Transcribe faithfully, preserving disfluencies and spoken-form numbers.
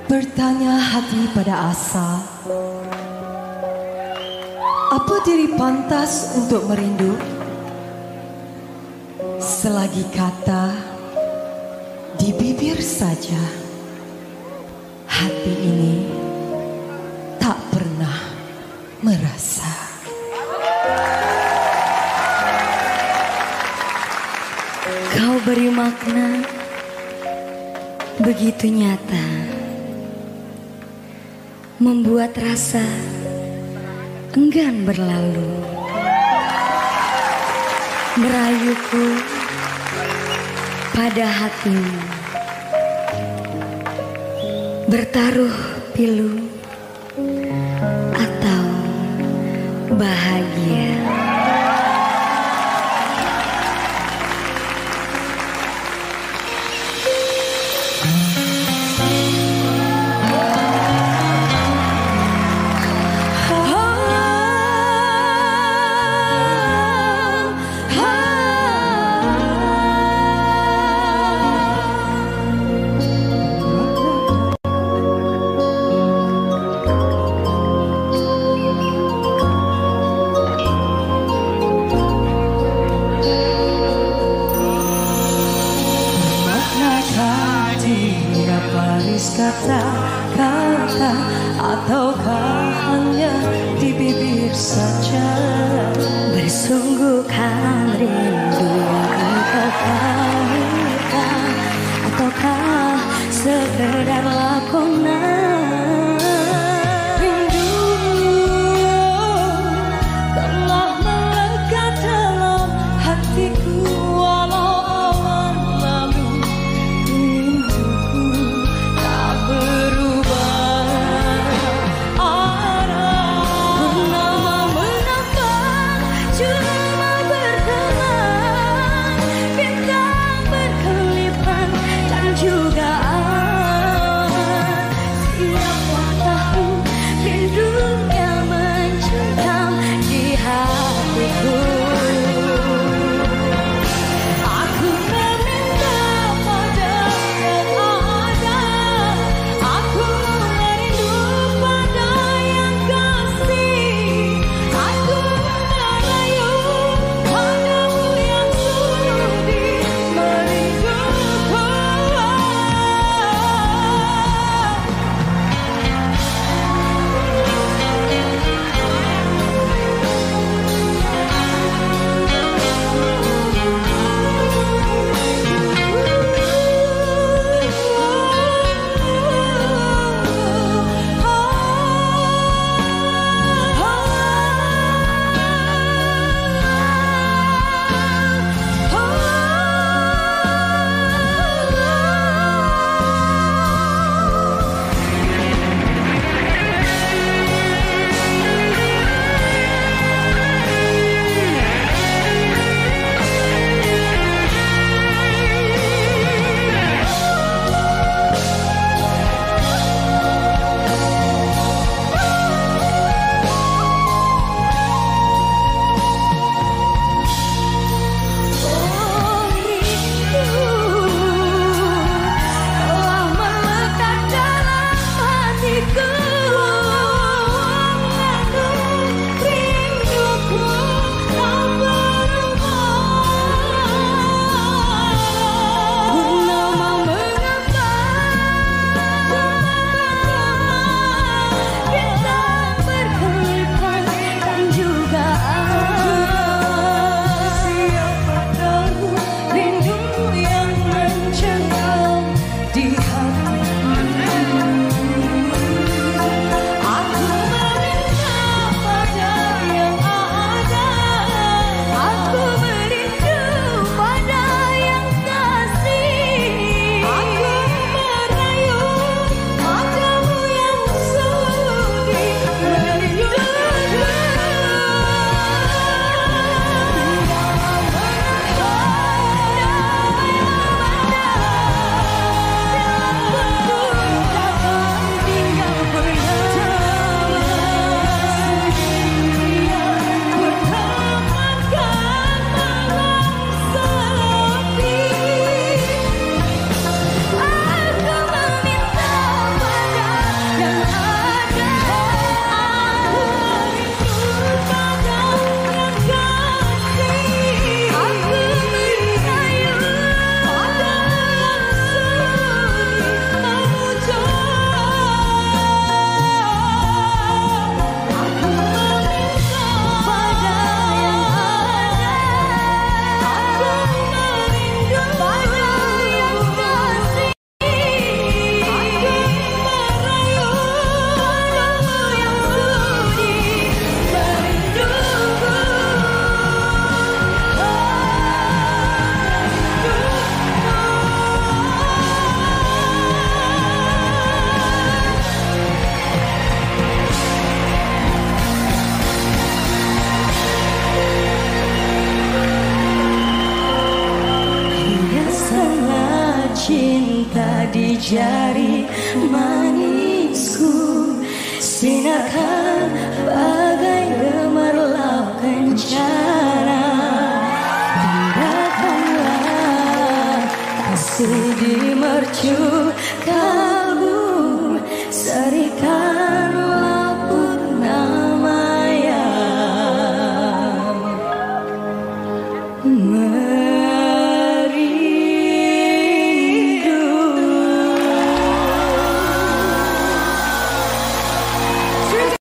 Bertanya hati pada asa, apa diri pantas untuk merindu? Selagi kata di bibir saja, hati ini tak pernah merasa. Kau beri makna begitu nyata, membuat rasa enggan berlalu, merayuku pada hatimu, bertaruh pilu atau bahagia. Kata-kata ataukah hanya di bibir saja? Bersungguhkan rindu yang engkau kalungkan, ataukah sekedar lakonan? Rindu telah melekat dalam hatiku, walau awan lalu rinduku tak berubah arah. Pernah mengapa cuma berkenan jari manisku, sinarkan bagai gemerlap kencana. Biarkanlah kasih di mercu